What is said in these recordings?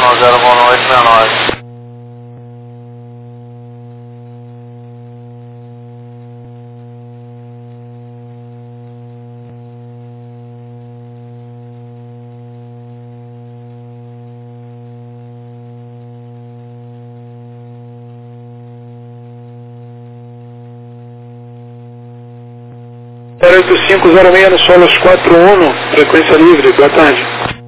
Y90, boa noite, 69. Zero 8506 no Solos 41, frequência livre, boa tarde.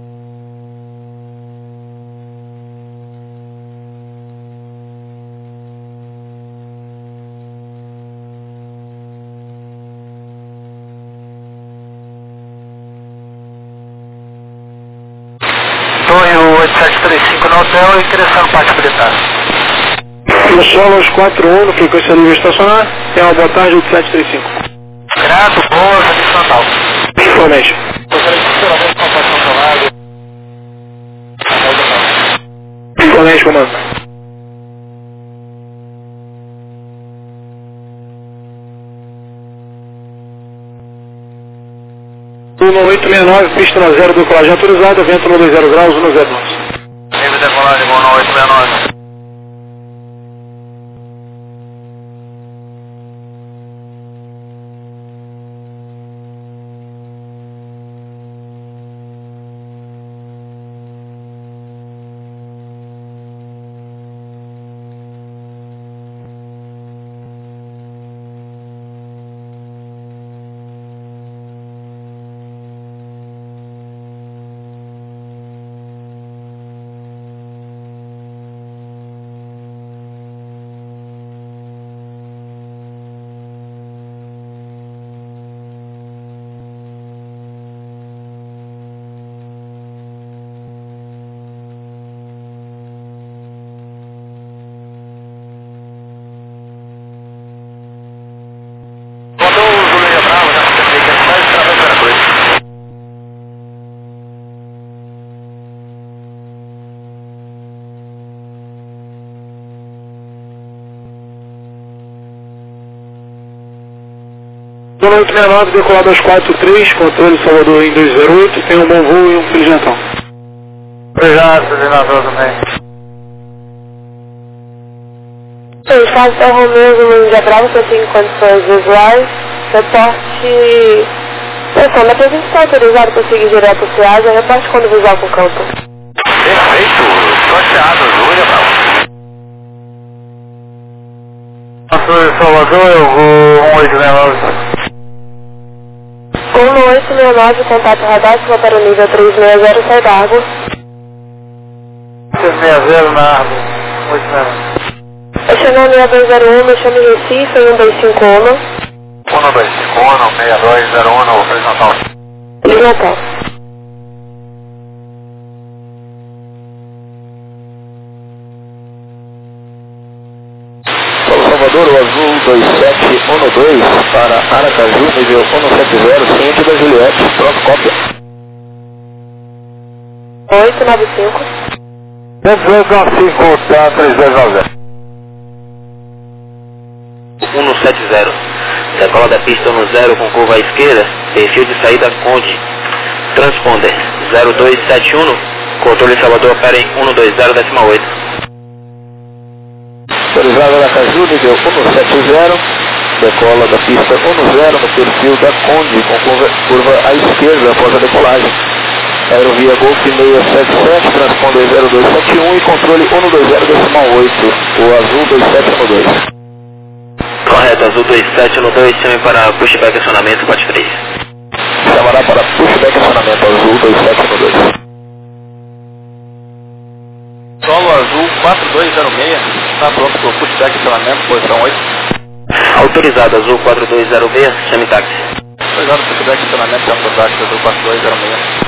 Torre 8735 no hotel e criação parte habilitar. No Solos 41, no frequência livre estacionar, tem uma boa tarde 8735. Grato, boa, serviço Natal. Information. Gostaria de sinceramente com a parte controlada. Information, comando. 1869, pista na 0, decolagem autorizada, vento no 20 graus, 109. Nível de decolagem, boa noite, 69. Boa noite, 69, decolado aos 43, controle Salvador em 208, tem um bom voo e um Feliz Natal. Obrigado, senador também. Estado São Romeu, número de Bravo, que eu tenho condições visuais, reporte... Pessoal, na presença está autorizado para seguir direto ao CIASA, reporte quando visual com campo. Perfeito, sorteado, Júlia, Pastor Salvador, eu vou 1869. Com 869, contato radar, para o nível 360, sai da água. 360 na árvore, 869. Estacionar 6201, me chame Recife, 1251. 1251, 6201, Feliz Natal. Feliz Natal. Salvador, o azul 2712 para Aracaju, nível 170, ciente da Juliette, pronto, cópia. 895. 295, tá, 3290. 170, decola da pista 10 com curva à esquerda, perfil de saída Conde, transponder 0271, controle Salvador opera em 120,8. Autorizado Aracaju, nível 170, decola da pista 10 no perfil da Conde, com curva à esquerda após a decolagem. Aerovia Golf 677, transponder 0271 e controle 120,8, o azul 2712. Correto, azul 2712, chame para pushback acionamento 43. Chamará para pushback acionamento azul 2712. Solo azul 4206, está pronto para o pushback acionamento, posição 8. Autorizado azul 4206, chame táxi. Autorizado pushback acionamento, campo táxi azul 4206.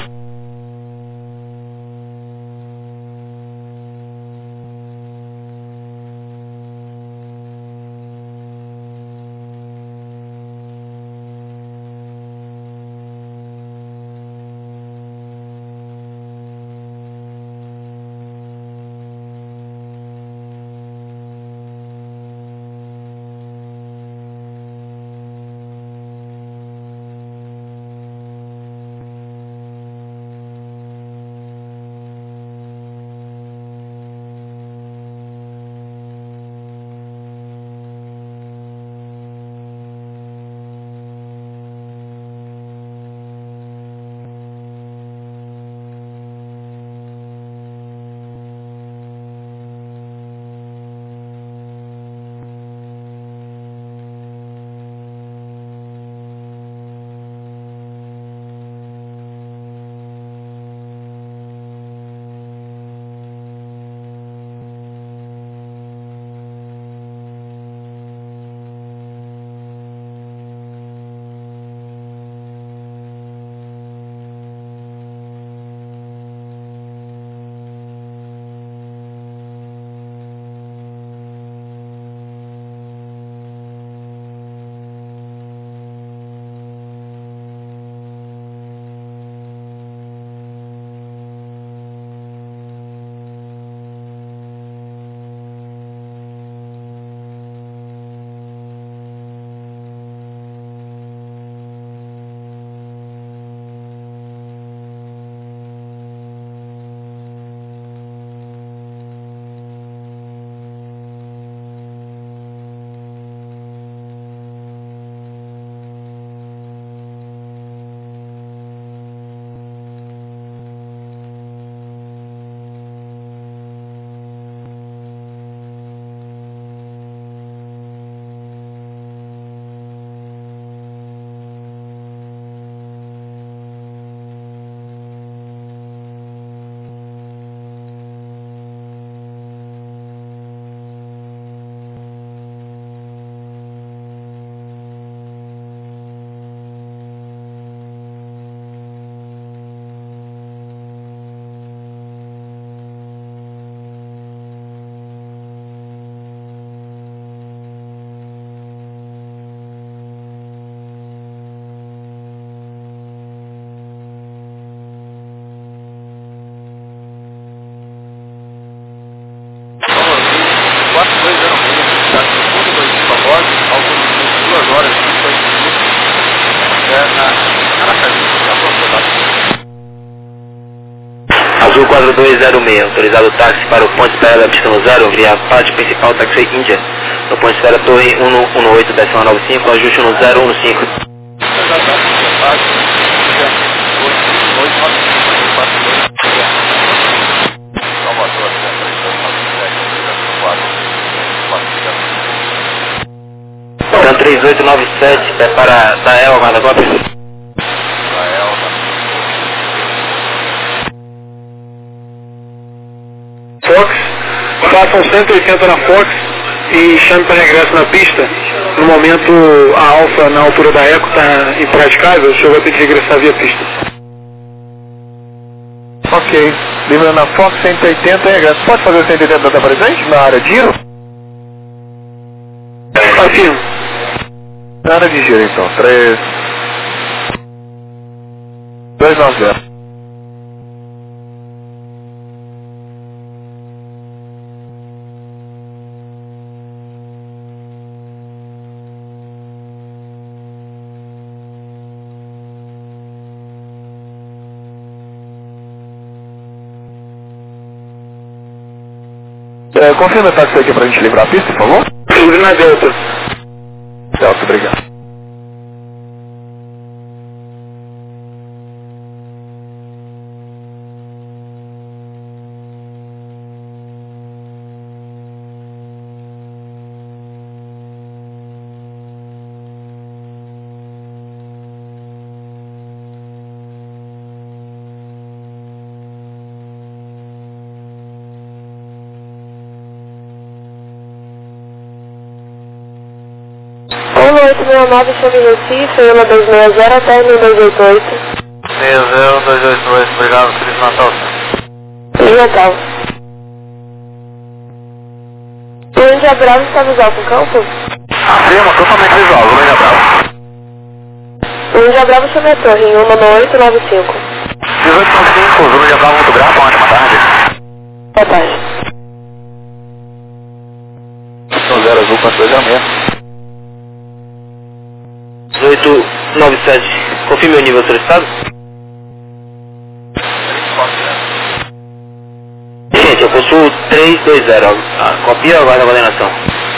4206, autorizado o táxi para o ponto de espera da pista no 0, via parte principal táxi Índia, no ponto de espera Torre 118.95, ajuste no 015. Então 3897, prepara Dael, aguarda golpe. Fox, façam 180 na Fox e chame para regresso na pista. No momento a Alfa na altura da Eco está impraticável, o senhor vai ter que regressar via pista. Ok, lembrando na Fox 180 regresso. Pode fazer o 180 até presente na área de giro? Afirmo. Na área de giro então, 290. Confirma o táxi aqui pra gente livrar a pista, por favor? Livre na Delta. Delta, obrigado. Olo 869, chame Recife, Ela 260, até 1288. 60282, obrigado, Feliz Natal. Feliz Natal. O Índia Bravo está visual com o campo? Afirma, totalmente visual, Índia Bravo. O Índia Bravo chame a torre em 16895. 1895, Índia Bravo, muito grato, ótima tarde. Boa tarde. 0 azul 4206. 1897, confirme o nível solicitado. Gente, eu possuo 320, copia ou aguarda a coordenação?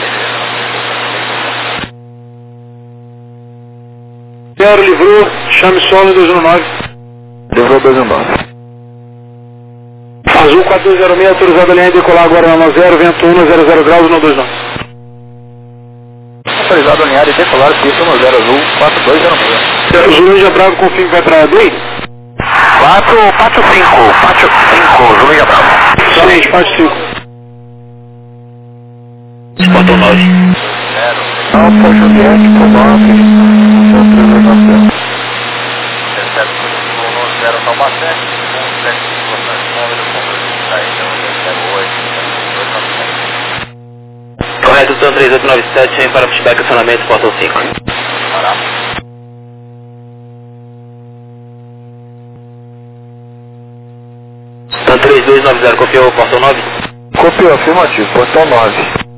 Zero livrou, chame solo 219. Livrou 219. Azul 4206, autorizado a linha de decolar agora na 0, vento 1, 00 graus, 129. Autorizado a alinhar e decolar pista no 0 azul 4206. Zulândia Bravo, confirme que vai para a DEI? Pátio 5, Zulândia Bravo. Excelente, Pátio 5. Portão 9. Alfa Juliette, por 9. 390. 0 Taubaté, 175, Correto, são 3897, vem para pushback, acionamento, portão 5. Então 3290, copiou o portão 9? Copiou, afirmativo, portão 9.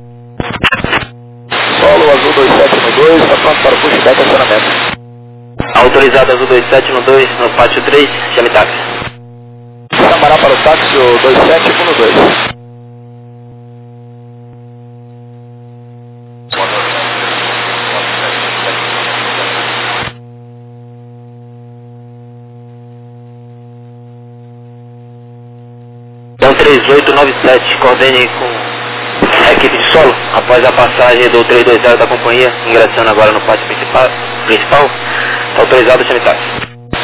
Solo azul 2712, está pronto para o pushback acionamento. Autorizado azul 2712, no pátio 3, chame táxi. Chamará para o táxi o 2712. Então 3897, coordene com a equipe de solo, após a passagem do 320 da companhia, ingressando agora no pátio principal, está autorizado o chame táxi.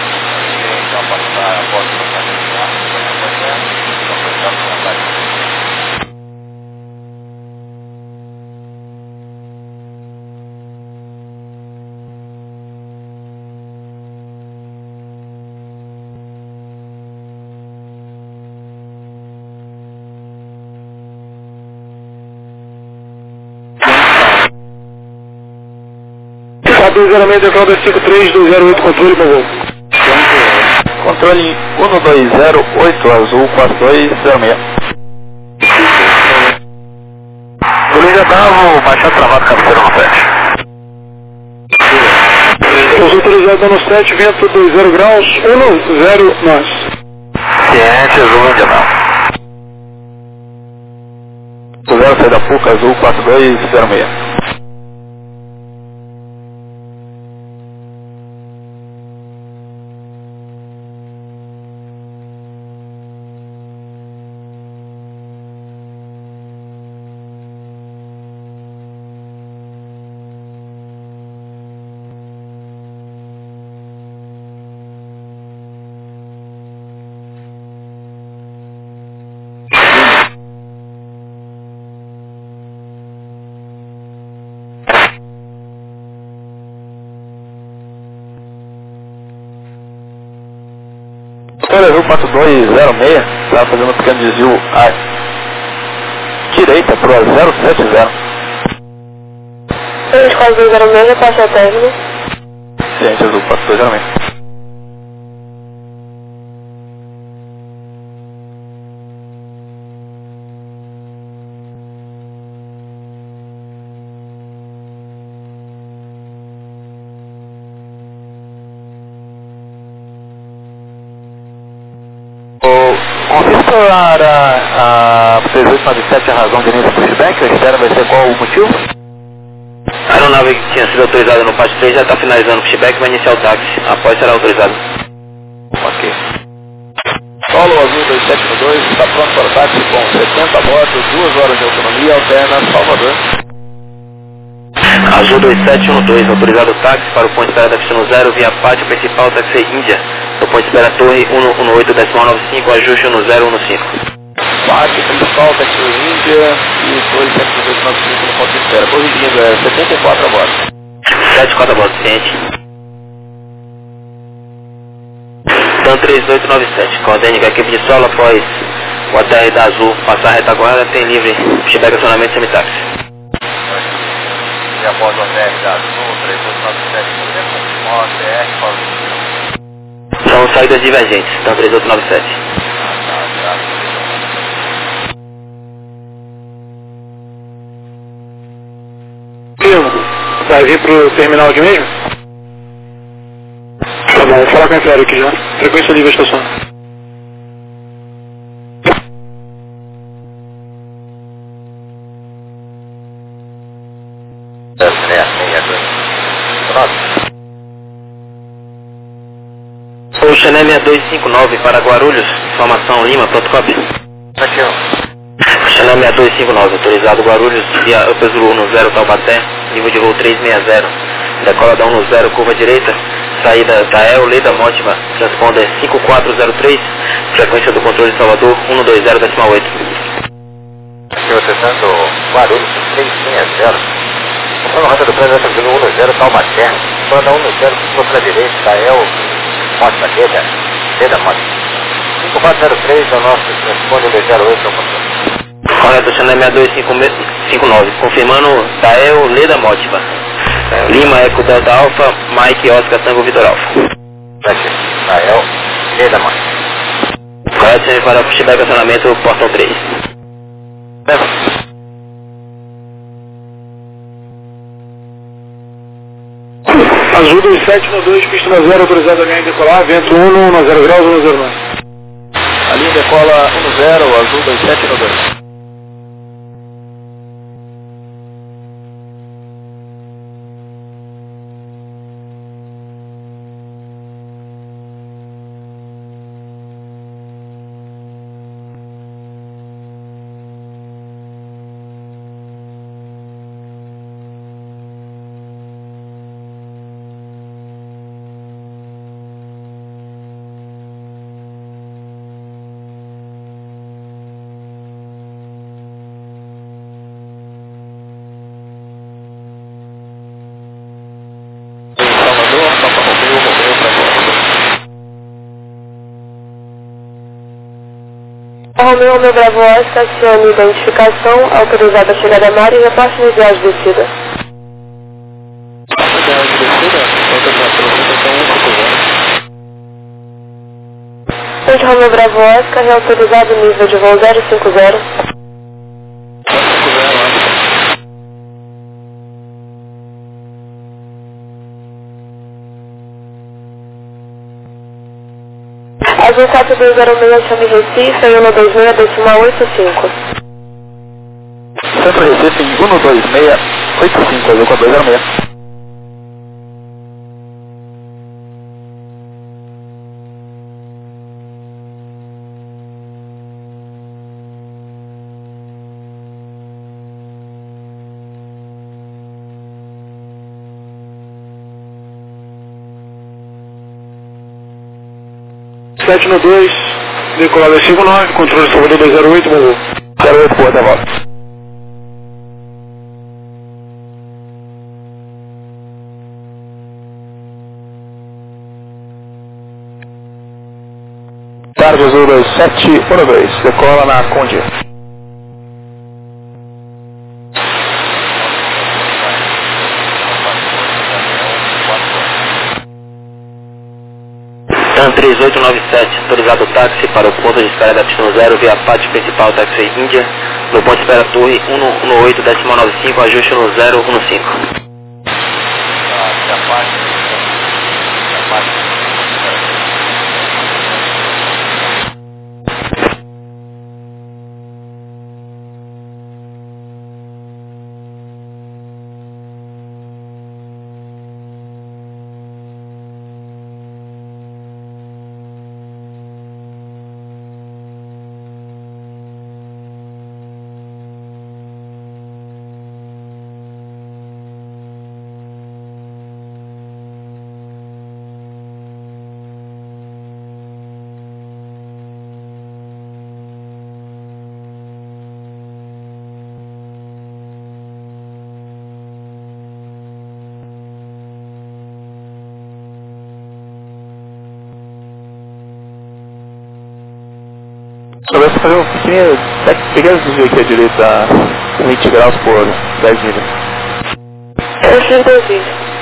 A206, declara 53208, controle, por favor. Controle 1208 azul 4206. Zulândia Bravo, Machado Travado, cabeceira no 7. Os autorizados no 7, vento 20 graus, 10 nós. Ciente, azul, Indianal. 0, sai da PUC, azul 4206. Azul 4206, está fazendo um pequeno desvio à direita para 070. 4206, repasse a término. Ciente, azul 4206. Confirma para a 3897 a razão de início do pushback, a espera vai ser qual o motivo? A aeronave que tinha sido autorizada no parte 3 já está finalizando o pushback e vai iniciar o táxi. Após será autorizado. Ok. Solo azul 2712, está pronto para o táxi com 70 a bordo, 2 horas de autonomia, alterna Salvador. Azul 2712, autorizado o táxi para o ponto de espera da pista 0 via pátio principal táxi Índia. Do ponto de espera Torre 118.95, ajuste 1015. Pátio principal táxi Índia e Torre 725 no ponto de espera. Corrigindo, é 74 a bordo. 74 a bordo, ciente. TAM 3897, coordene a equipe de solo após o ATR da Azul passar a retaguarda, tem livre pushback acionamento semitáxi. E após o ATR da Azul 3897, confirmou o ATR para o... São saídas divergentes, TAM 3897. Vai vir pro terminal aqui mesmo? Tá bom, vou falar com a Infraero aqui já. Frequência livre a estação. O Chanel 6259 para Guarulhos, informação Lima, protocópio. Aqui, ó. Chanel 6259, autorizado Guarulhos, via Upper Zulu 10 Taubaté, nível de voo 360, decola da 10, curva direita, saída da El, Leda Mótima, transponder 5403, frequência do controle de Salvador 120.8. Aqui, acessando Guarulhos 360. Conforme a rota do trânsito, está 10 Taubaté, decola da 10, curva para a direita, da El, Mótima, Leda Mótima. 5403 é o nosso transponder 208 ao controle. Correto, Chanel 6259, confirmando Dael, Leda Mótima. Lima, Eco Delta Alpha, Mike, Oscar, Tango, Vitor Alpha. Aqui, Dael, Leda Mótima. Correto, Chanel para pushback acionamento, portão 3. Azul 2712, pista 0, autorizado a linha decolar, vento 1, 10 graus, 109. A linha decola 10, azul 2712. Romeu Bravo Oscar, acione identificação, autorizada a chegada a mar e repasse de viagem descida. Ponte Romeu Bravo Oscar, reautorizado nível de voo 050. Azul 4206, chame Recife, 126,85. Centro Recife, 12685, Azul 4206. Sete no 2, decolada 59, controle Salvador 208, bom voo. 08, boa, até volta. Tarde Azul 2712, decola na Conde. TAM 3897, autorizado o táxi para o ponto de espera da pista 0 via pátio principal táxi Índia, no ponto de espera torre 118,95, ajuste no 015. Só vai fazer um pequeno desvio aqui à direita, 20 graus por 10 milhas. Eu fiz desvio.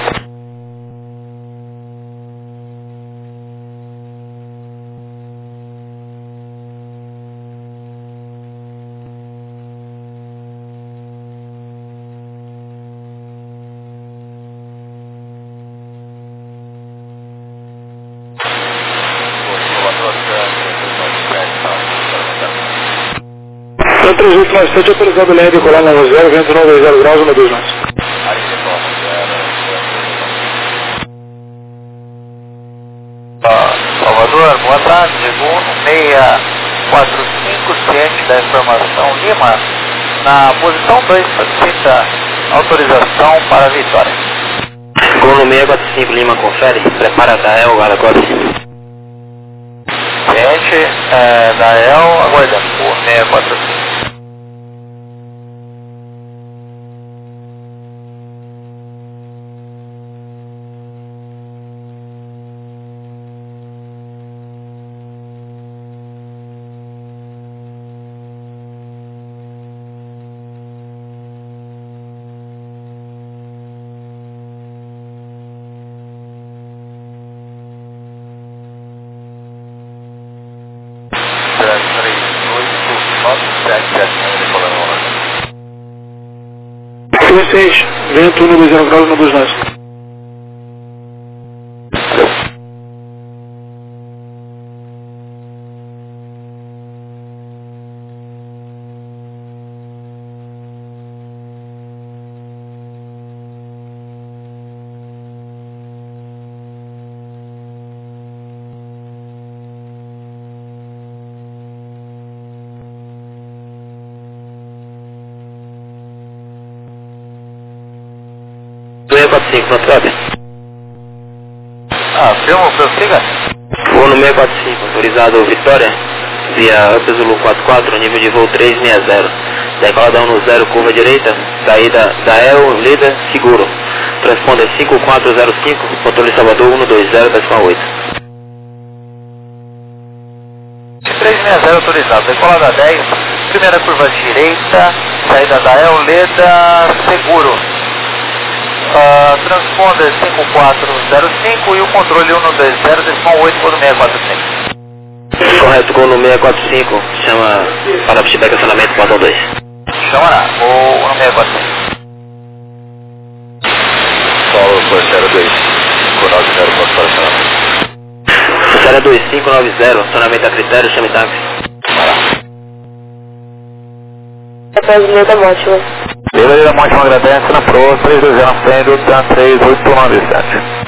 TAM 3897, autorizado LR decolar na 0, vento 90 graus, 129. Salvador, boa tarde, segundo 645, ciente da informação Lima, na posição 2, solicita autorização para a Vitória. Segundo 645 Lima, confere, prepara da El, agora. Ciente da El, aguardando por 645. Vocês, vento 120 graus, 129. Do 645, não troca? Filma, prossiga. Voo no 645, autorizado Vitória, via Up Zulu 44, nível de voo 360. Decola da 10, curva direita, saída da El, líder, seguro. Transponder 5405, controle Salvador 120,8. 360 autorizado, decola da 10, primeira curva direita, saída da El, Leda, seguro. Transponder 5405 e o controle 120,8 por 645. Correto, gol no 645, chama para feedback acionamento, portão 2. Chama lá, gol no 645. Solo por 02, com 90 para acionamento. Pulsar é 2590, acionamento a critério, chame táxi. Após Leda Mótima. Leda Mótima agradece na Pro, 320 na frente, tá 3897.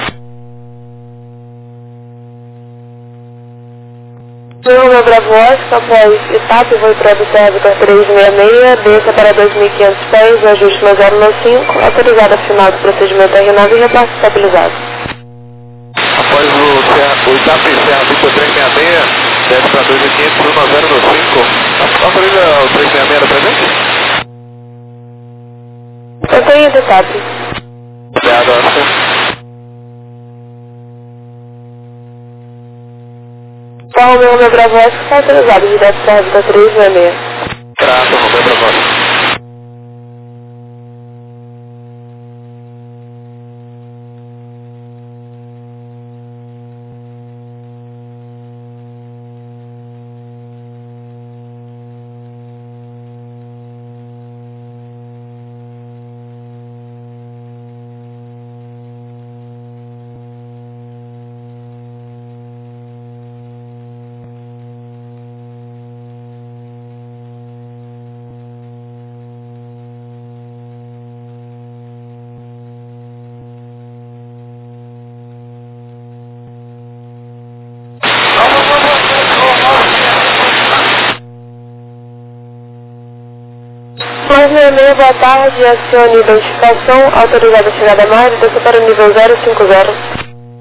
Meu Bravo Oscar, após etapa, voo para BCR 366, desça para 2.500 pés, ajuste no 095, autorizada final do procedimento R9 e repasse estabilizado. Após o etapa Serra Victor 366, desce para 2.500, rumo a 095. Autoriza o 366 da presente? Eu tenho de etapa. Obrigado, Oscar. Então, o meu Bravo Oscar está autorizado, direto para a Victor 366. Trato, Romeu Bravo Oscar. Mais 66, boa tarde, acione identificação, autorizada a chegada a mais, desça para o nível 050.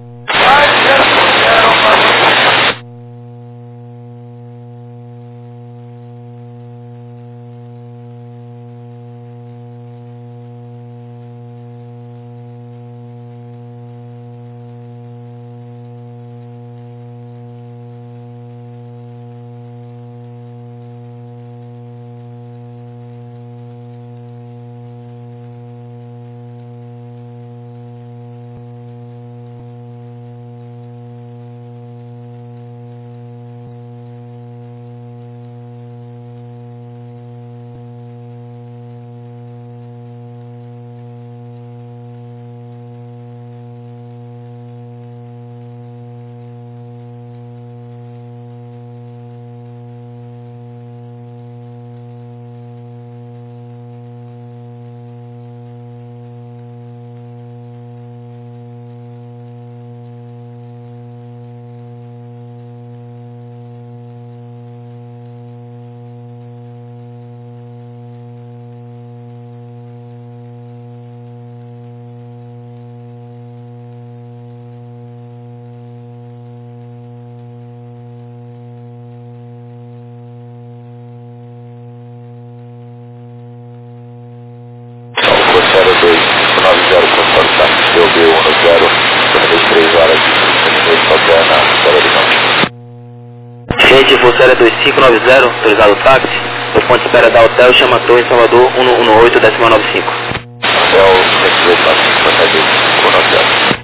Gente, Pulsar é 2590, autorizado o táxi. O ponto de espera da Hotel chama Torre em Salvador 118, 1095. Hotel 118, com hotel.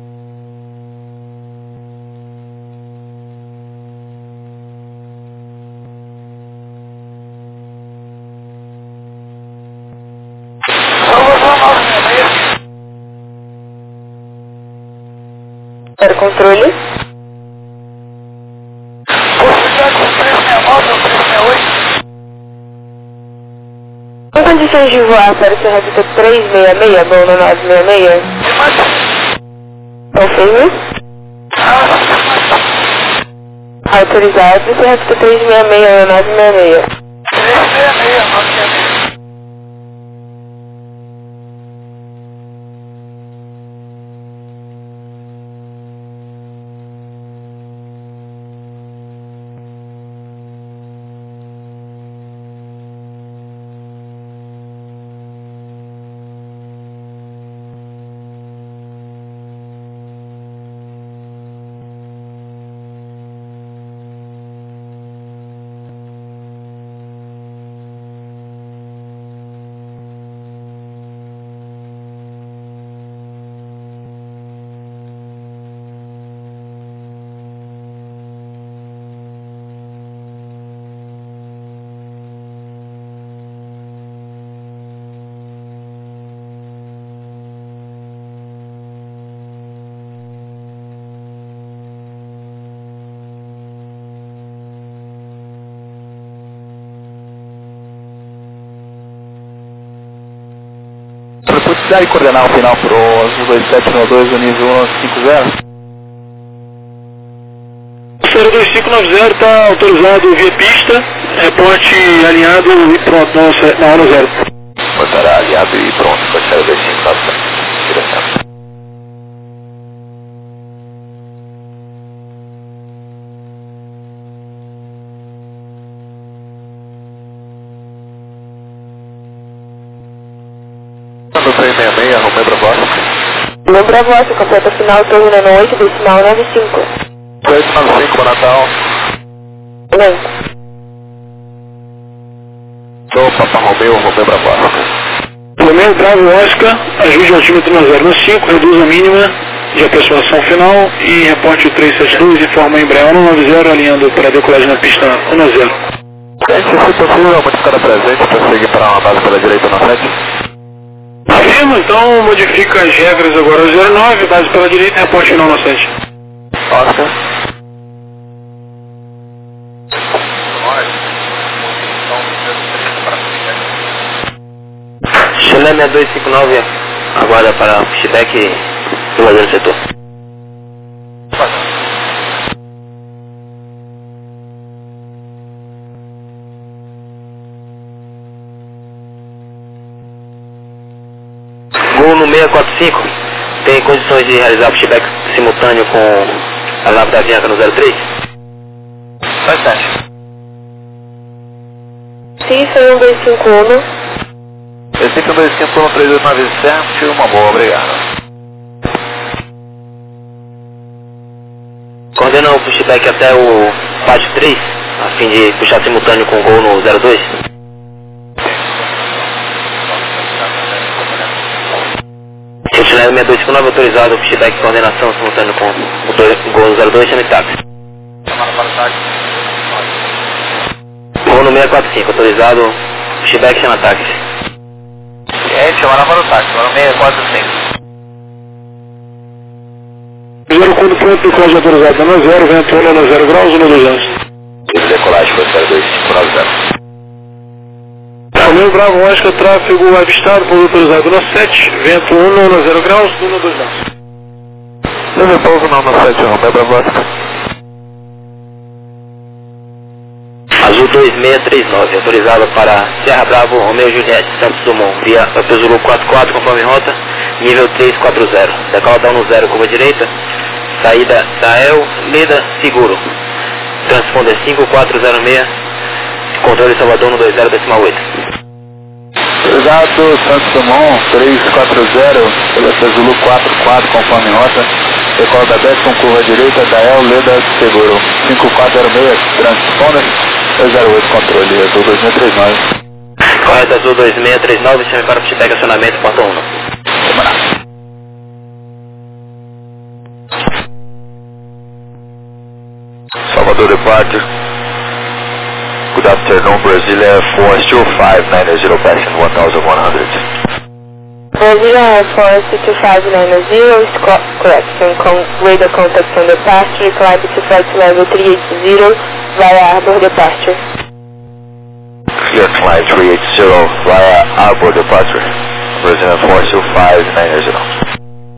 Para controle. Em condições de voar para o Serra Victor 366, voo no 966? Confirme. Autorizado, Serra Victor 366 no 966. 366, 966. Dá coordenar o final pro 2792 do nível 150. 02590 está autorizado via pista, reporte alinhado e pronto, na hora 0. Botará alinhado e pronto, foi 02590. Direção. No 366, Romeu Bravosca. Romeu Bravosca, completa final, terminando 8, decimal 95. 295 para Natal. Lento. Do Papa Romeu, Romeu Bravosca. Romeu Bravo Oscar, ajude o altímetro na 095, reduz a mínima de aproximação final e reporte o 372, informa a Embraer 190, alinhando para a decolagem na pista 10. Se possível, modificar a presente para seguir para uma base pela direita na 7. Afirma, então modifica as regras agora 09, base pela direita, reporte final na 7. Oscar. Chalé 6259, aguarda para o pushback do lazer setor. Gol no 645, tem condições de realizar pushback simultâneo com a nave da Avianca no 03? Faz teste. Sim, foi 1251. Eu sei que o 251 uma boa, obrigado. Coordena o pushback até o pátio 3, a fim de puxar simultâneo com o gol no 02. Chileno 6259 autorizado, pushback coordenação simultâneo com o gol no 02, chame táxi. Chamada para o táxi. Gol no 645, autorizado, pushback chama táxi. Chamada para o táxi, para o 645. 0 quando pronto, decolagem autorizada na 0, vento 1 na 0 graus, 1 Decolagem foi 02590. Romeu Bravo Oscar, tráfego avistado, pouso autorizado na 7, vento 1 na 0 graus, 1 graus. Nível pouso não na 7, Romeu Bravosca. Azul 2639, autorizado para Serra Bravo, Romeu Juliette, Santos Dumont, via Zulu 44, conforme rota, nível 340. Decola da 10, curva direita, saída Sael, Leda, Seguro. Transponder 5406, controle Salvador no 20, decimal 8. Obrigado, Santos Dumont 340, pela Zulu 44, conforme rota. Decola da 10 com curva direita, Dael, Leda, Seguro. 5406, transponder 208, controle Azul 2639. Correto, Azul 2639, chame para pushback acionamento, porta 1. Salvador departure. Good afternoon, Brazil Air Force 25990, passing 1100. Brazil Air Force 25990 is correct. Radar contact on departure, climb to flight level 380 via Arbor departure. Clear climb 380 via Arbor departure. Brazil Air Force 25990.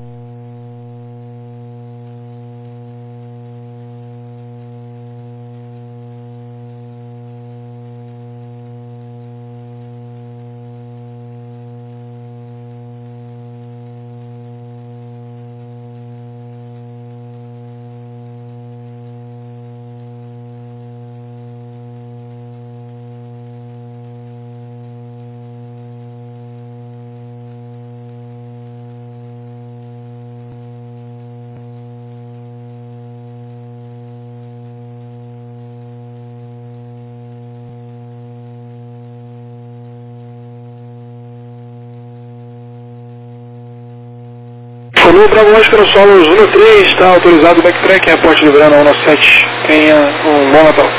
Romeu Bravo Oscar, solo Zona 3, está autorizado o backtrack, reporte do verão 17. Tenha um bom Natal.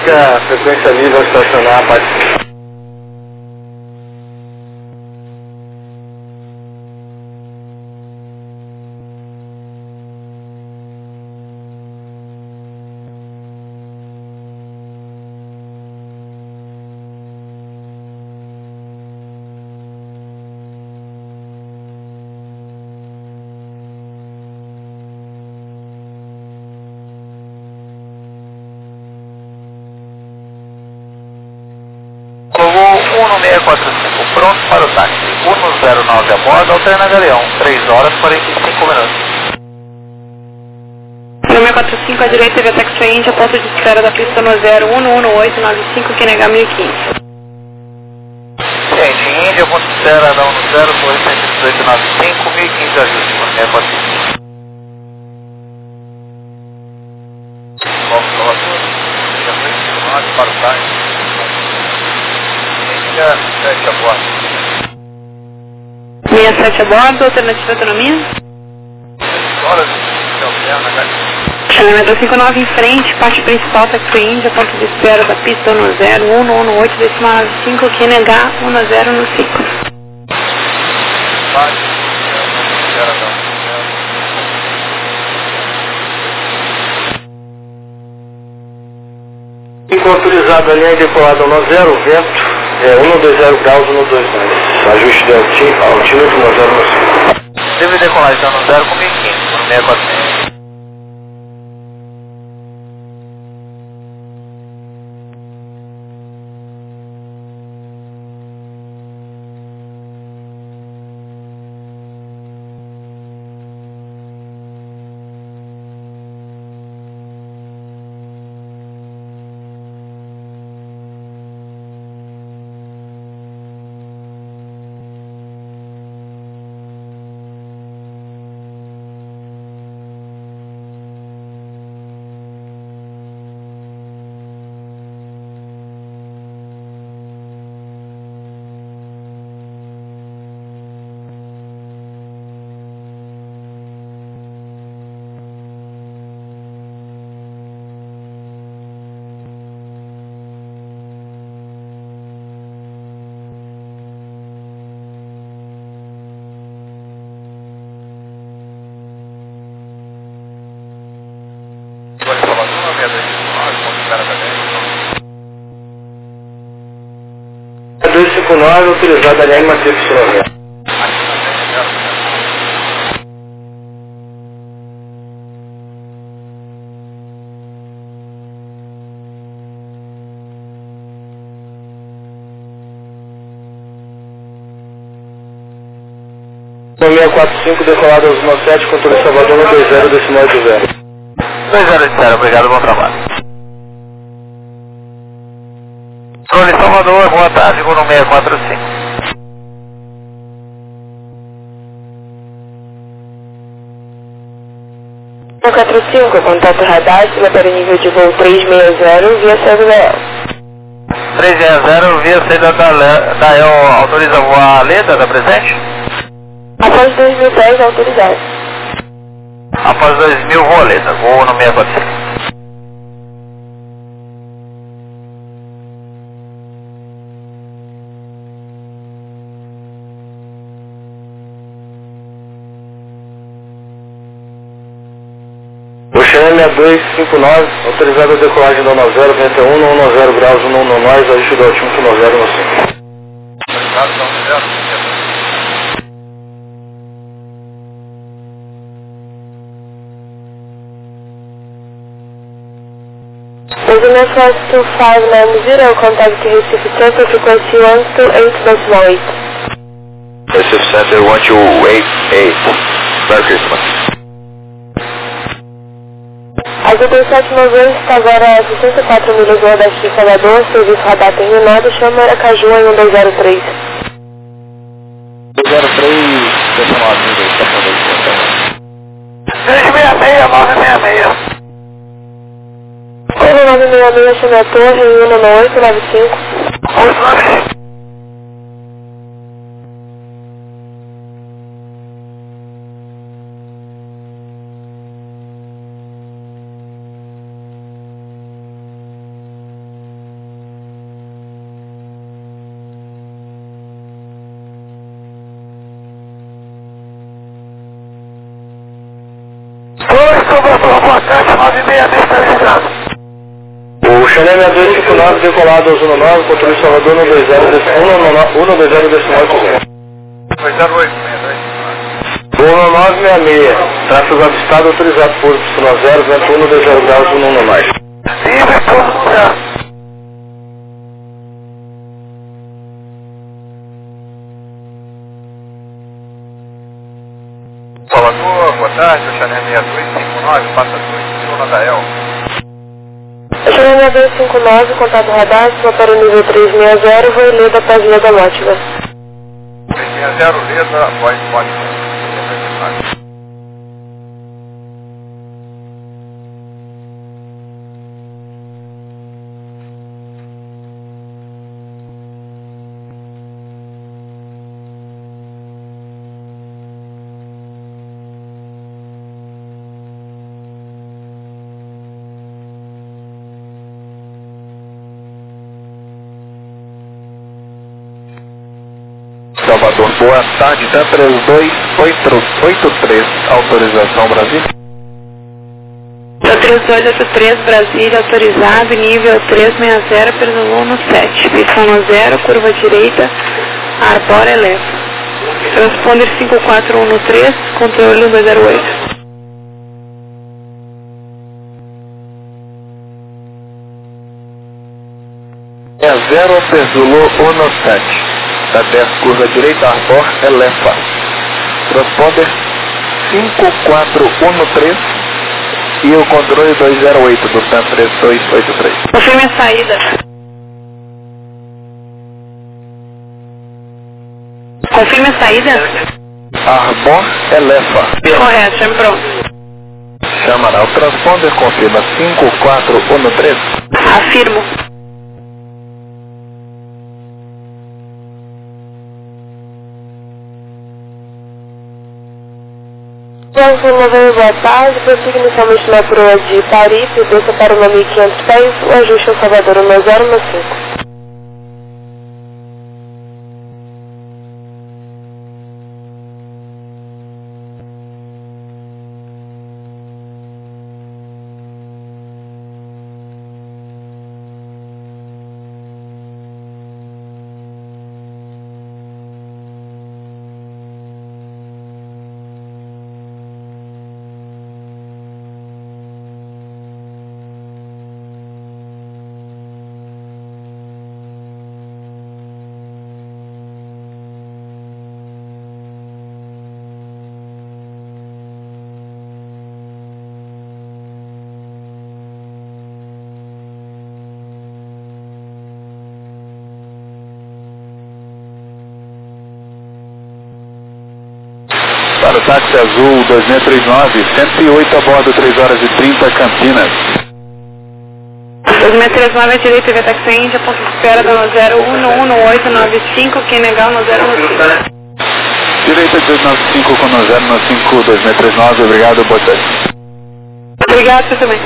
indica frequência livre ao estacionar, parte. Voo 1645, pronto para o táxi. 109 a bordo, alterna Galeão, 3 horas e 45 minutos. 1645 à direita, via Taxi Índia, ponto de espera da pista no 011895, QNH 1015. Gente, Índia, ponto de espera da 10, foi 11895, 1015 ajuste, 1645. Vamos para o para o táxi. 67 a bordo. 67 a bordo, alternativa autonomia. 3 horas e alterna Galeão. Chalamento 59 em frente, parte principal, Taxi Índia, ponto de espera da pista no 011895, QNH 1015. Parte espera da 10. Fico autorizado a linha decolada 10, vento 120 graus, 129. Ajuste de altímetro 10. Deve decolagem da 10 com 1015, no 646. A 259 autorizado a linha matrícula 90. No 645, decolado aos 17, controle Salvador 120, decimal de 0. 20 obrigado, bom trabalho. Controle Salvador, boa tarde, voo no 645. No 45, contato radar, acima para o nível de voo 360, via CWL. 360, via saída da EL, autoriza voar a Leda, da presente? Após 2000 pés, autorizado. Após 2000, voa a Leda, voo no 645. Oceânia 259, autorizado a decolagem da 10, vento 110 graus, 119, ajuste do altímetro 90 no 5. Autorizado da 10. Business Flight 2590, contact Recife Center, frequency 128.8. Recife Center 1288. Merry Christmas. A 8790 está agora a 64 milhas do oeste de Salvador, serviço radar terminado, chama Aracaju em 1203. 203, decimal de 366, 966. 966, chama a torre em 19895. 895. 966 estabilizado. O Chanel 6259 decolado ao Zona 9, controle Salvador 120 decimal 208, 966, tráfego avistado autorizado por Y0, vento 120 graus, 1 mais. livre, pouso no lugar. Salvador, boa tarde, o Chanel 6259, passa 2, zona da El. Chanel 6259, contato radar, para o nível 360, vou ler da página da Mótica. 360, Leda, voz Mótica. Salvador, boa tarde, tá 3283, autorização Brasília. Da 3283, Brasília, autorizado, nível 360, perdão, 17, pista 0, curva direita, arbora eleva. Transponder 5413, controle 1208. 0 Pezulo 17. Da 10 curva direita, Arbor, Elefa. Transponder 5413 e o controle 208 do centro 3283. Confirme a saída. Confirme a saída? Arbor, Elefa. Correto, chame pronto. Chamará o transponder, confirma 5413. Afirmo. Boa tarde, prossiga inicialmente na proa de Paripe, desça para 1.500 pés, o ajuste ao Salvador 1015. Para o táxi azul 2639, 108 a bordo, 3 horas e 30, Campinas. 2639 à direita, via taxi Índia, ponto de espera da 011895, Quenegal no 015. Direita 295 com 095, 2639, obrigado, boa tarde. Obrigado, você também.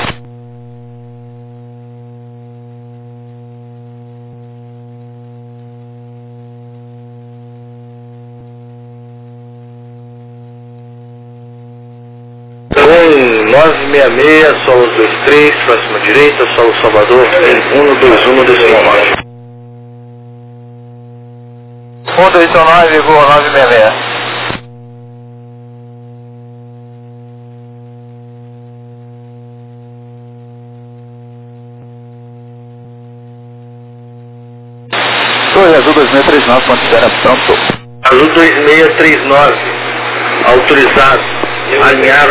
Com 966, solo 23, próxima direita, solo Salvador, 121 decimal 9. 129,966. Torre Azul 2639, ponto de espera pronto. Azul 2639, autorizado, alinhar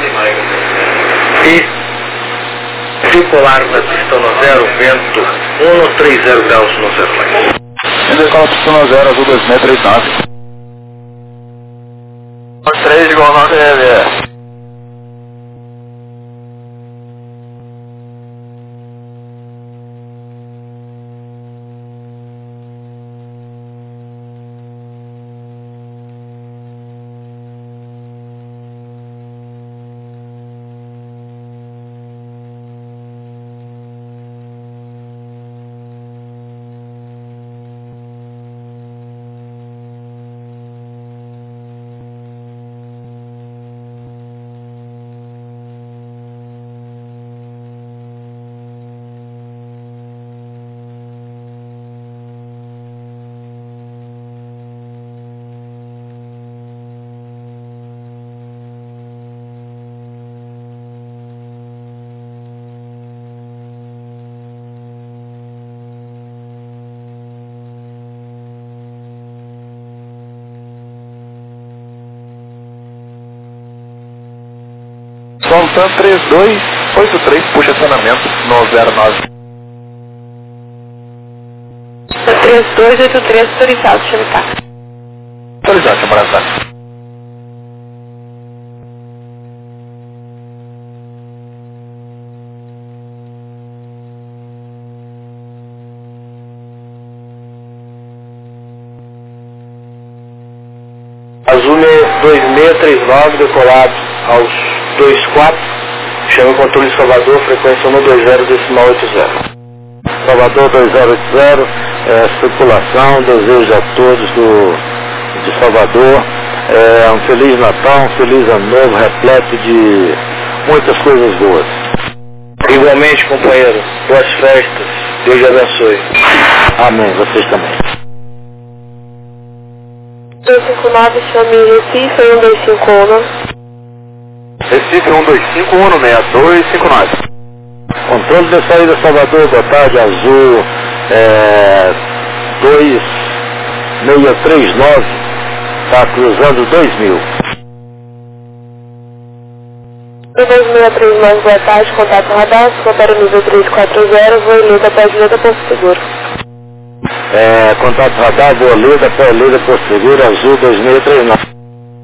e circular na pista no 0, vento 130 graus no 0 mais. Decola pista 0, Azul 2639. 3,966. Soltan 3283, puxa acionamento no 09. 3283, autorizado, deixa eu ver. Autorizado, seu Morazaki. Azul 2639, decolado aos 24, chama o controle de Salvador, frequência 120,80. Salvador 2080, circulação, desejo a todos de Salvador, um Feliz Natal, um Feliz Ano Novo, repleto de muitas coisas boas. Igualmente, companheiro, boas festas, Deus te abençoe. Amém, vocês também. 259, chame Recife 1251. Recife 1251-6259. Controle de saída Salvador, boa tarde, Azul 2639, está cruzando 2000. 2639, boa tarde, contato radar, secretário nível 340, vou Leda, pode Leda, Porto Seguro. Contato radar, boa Leda, pé Leda, Porto Seguro, Azul 2639.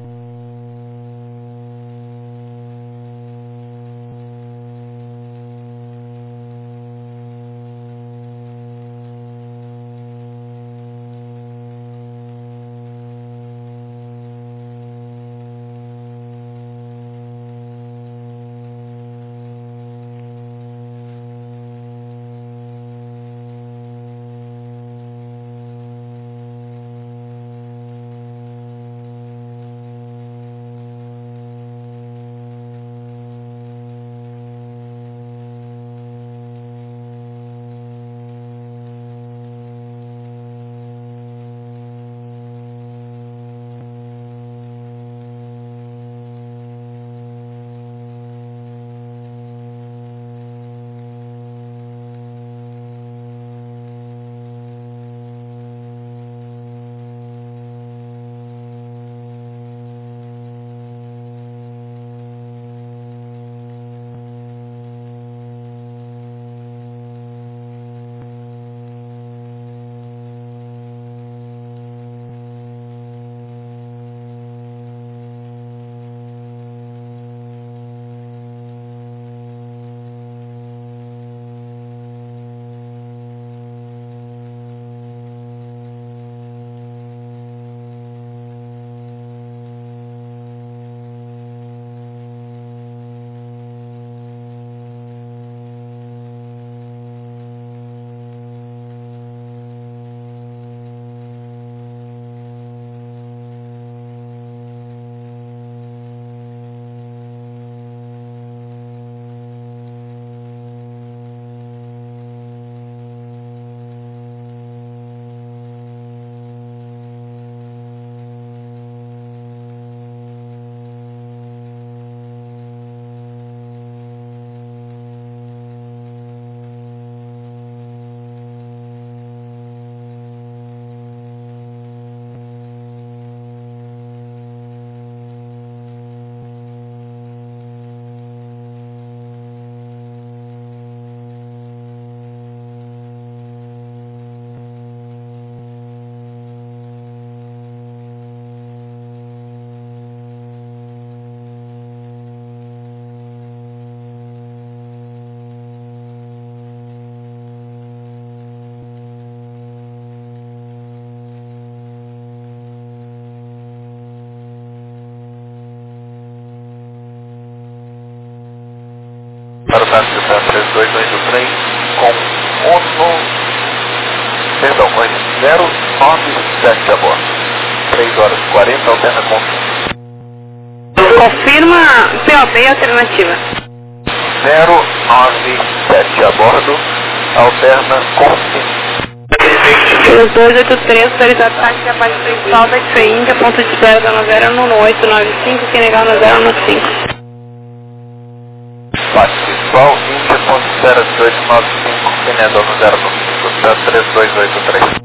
Para o táxi 3283 com 097 a bordo. 3 horas 40, alterna com 5. Confirma POB alternativa. 097 a bordo, alterna com 5. 283, autorizado táxi abaixo principal da Índia, ponto de espera da 895, que negar no 015. Principal, Índia, ponto de espera 895, Pinedal no 095, 3283.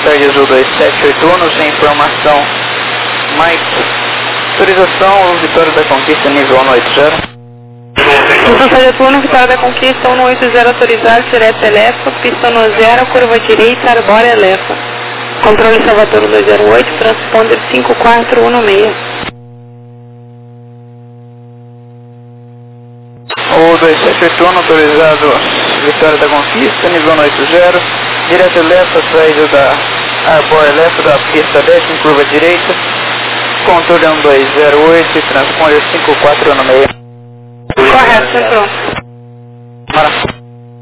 Charge Azul 2781, sem informação. Mike, autorização, Vitória da Conquista, nível 180. Vitória Charge Azul, Vitória da Conquista, 180 autorizado, direto Elefa, pista no 0, curva direita, arbora Elefa. Controle Salvador 208, transponder 5416. O 2781 autorizado, Vitória da Conquista, nível 180, direto Elefa, saída da arbora Elefa da pista 10 em curva direita, controle 1208 e transponder 5416. Correto, centrou. Bora.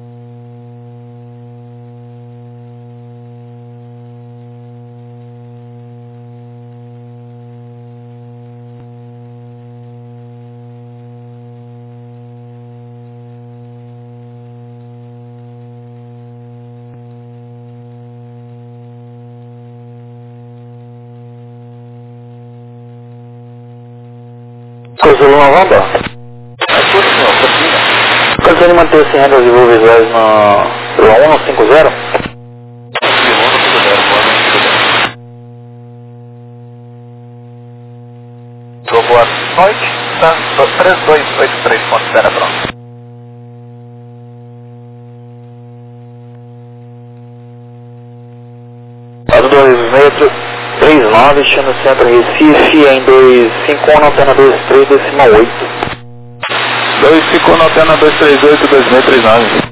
Cruzou uma Wanda? Cansando de manter sem rendas de voo visuais na 1150? Boa noite, tá? 3283.0 pronto. Lado 2 metros, 39, chama centro Recife, em 251, antena 23, decimal 8. 251, antena 238, 2639.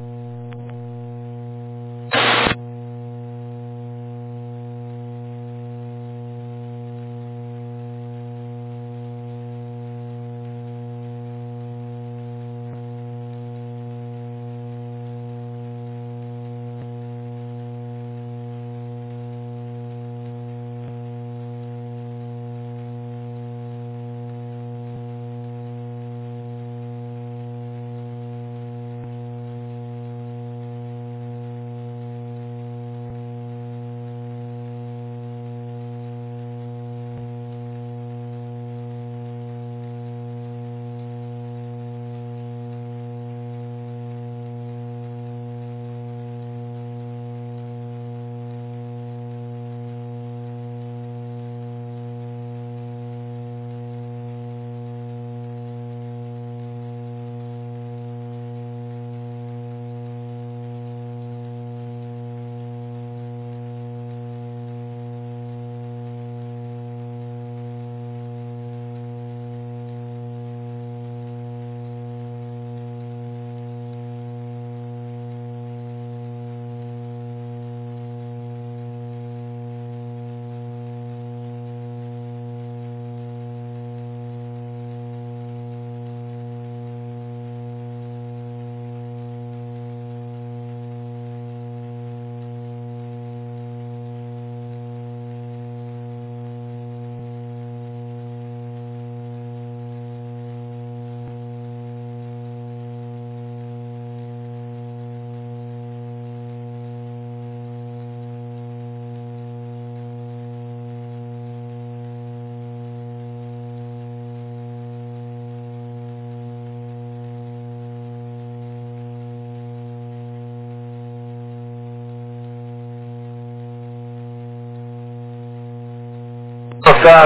Tá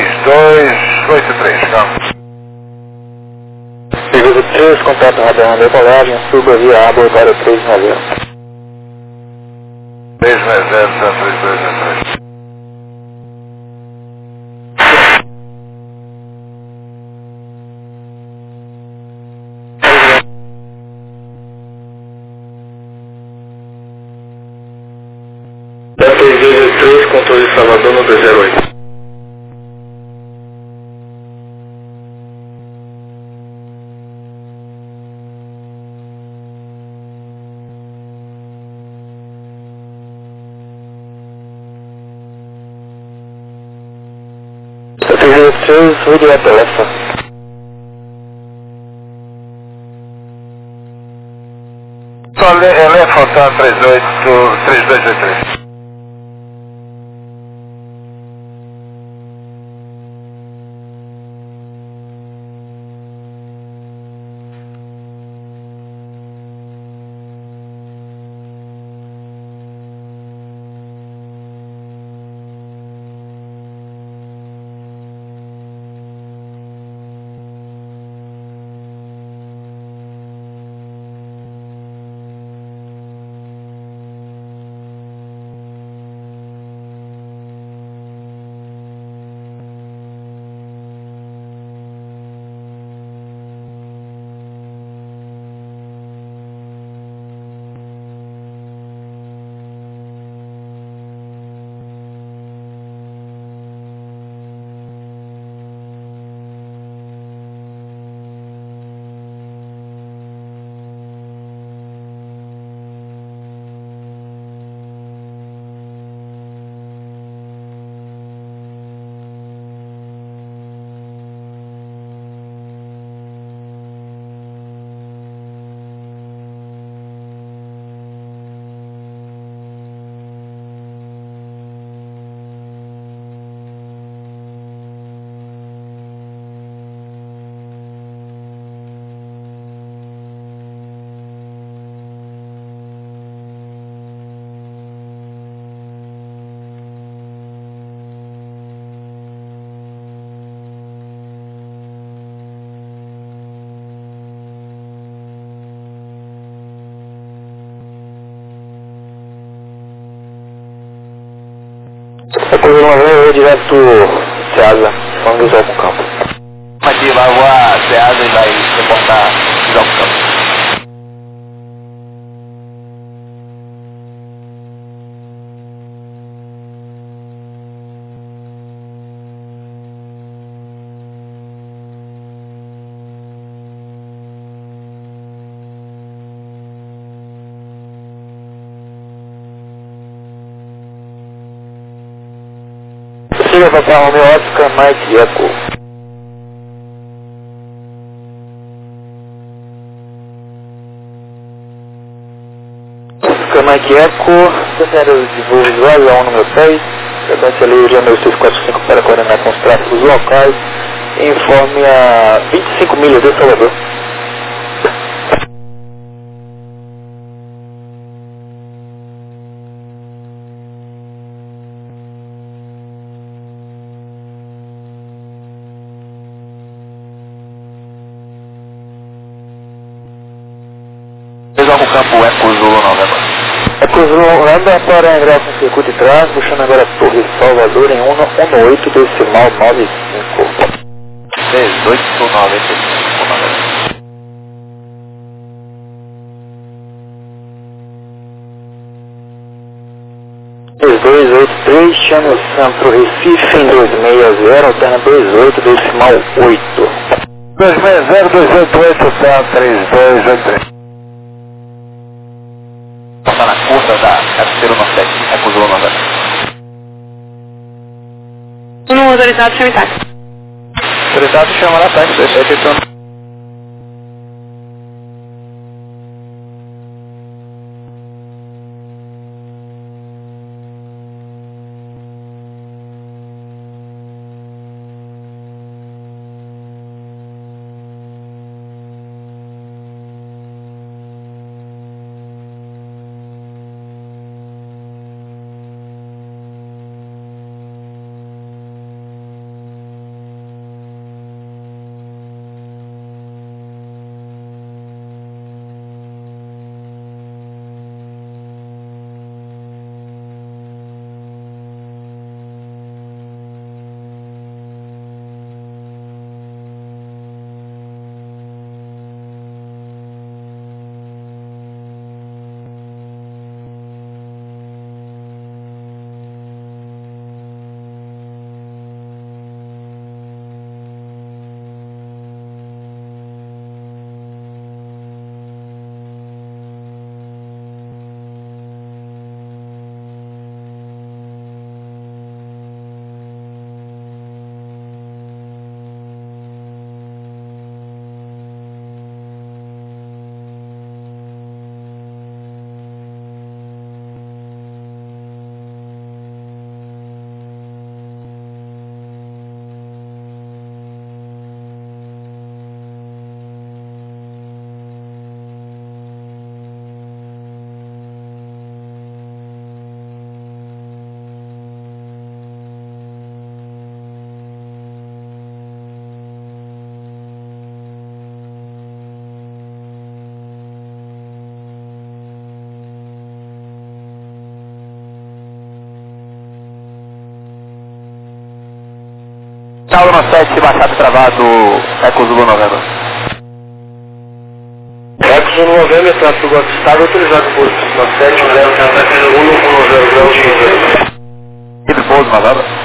3283, calma. Período 3, contato radar na decolagem, suba via abordário 390. 390, 3283. Período 3, controle de Salvador no 208. Período 3, vídeo a telefone. Só Elefa, 3283. Eco Zulu November, direto Ceasa, falando visual com campo. Aqui vai voar Ceasa e vai reportar visual com campo. Siga Papa Romeo Oscar, Mike Eco. Oscar, Mike Eco, cenário de voo visual, é o número 6, frequência livre, número 645 para coordenar com os tráfegos locais, informe a 25 milhas de Salvador. Visual com campo Eco Zulu November. Eco Zulu November para ingresso no circuito de trás, puxando agora a Torre Salvador em 118 decimal 95. 1895 November. (2283) chama o Centro Recife em 260, alterna 28 decimal 8. 260 288 tá 3283. Está na curta da cabeceira no 7, Eco Zulu November. No autorizado, chama táxi. Autorizado chama na táxi, 17 Saulo no 7, Machado travado, Eco Zulu November. Eco Zulu November, tráfego avistado, autorizado por 7, 0, 1, 1, 0, 0, 1, 0. Equipe pouso, November.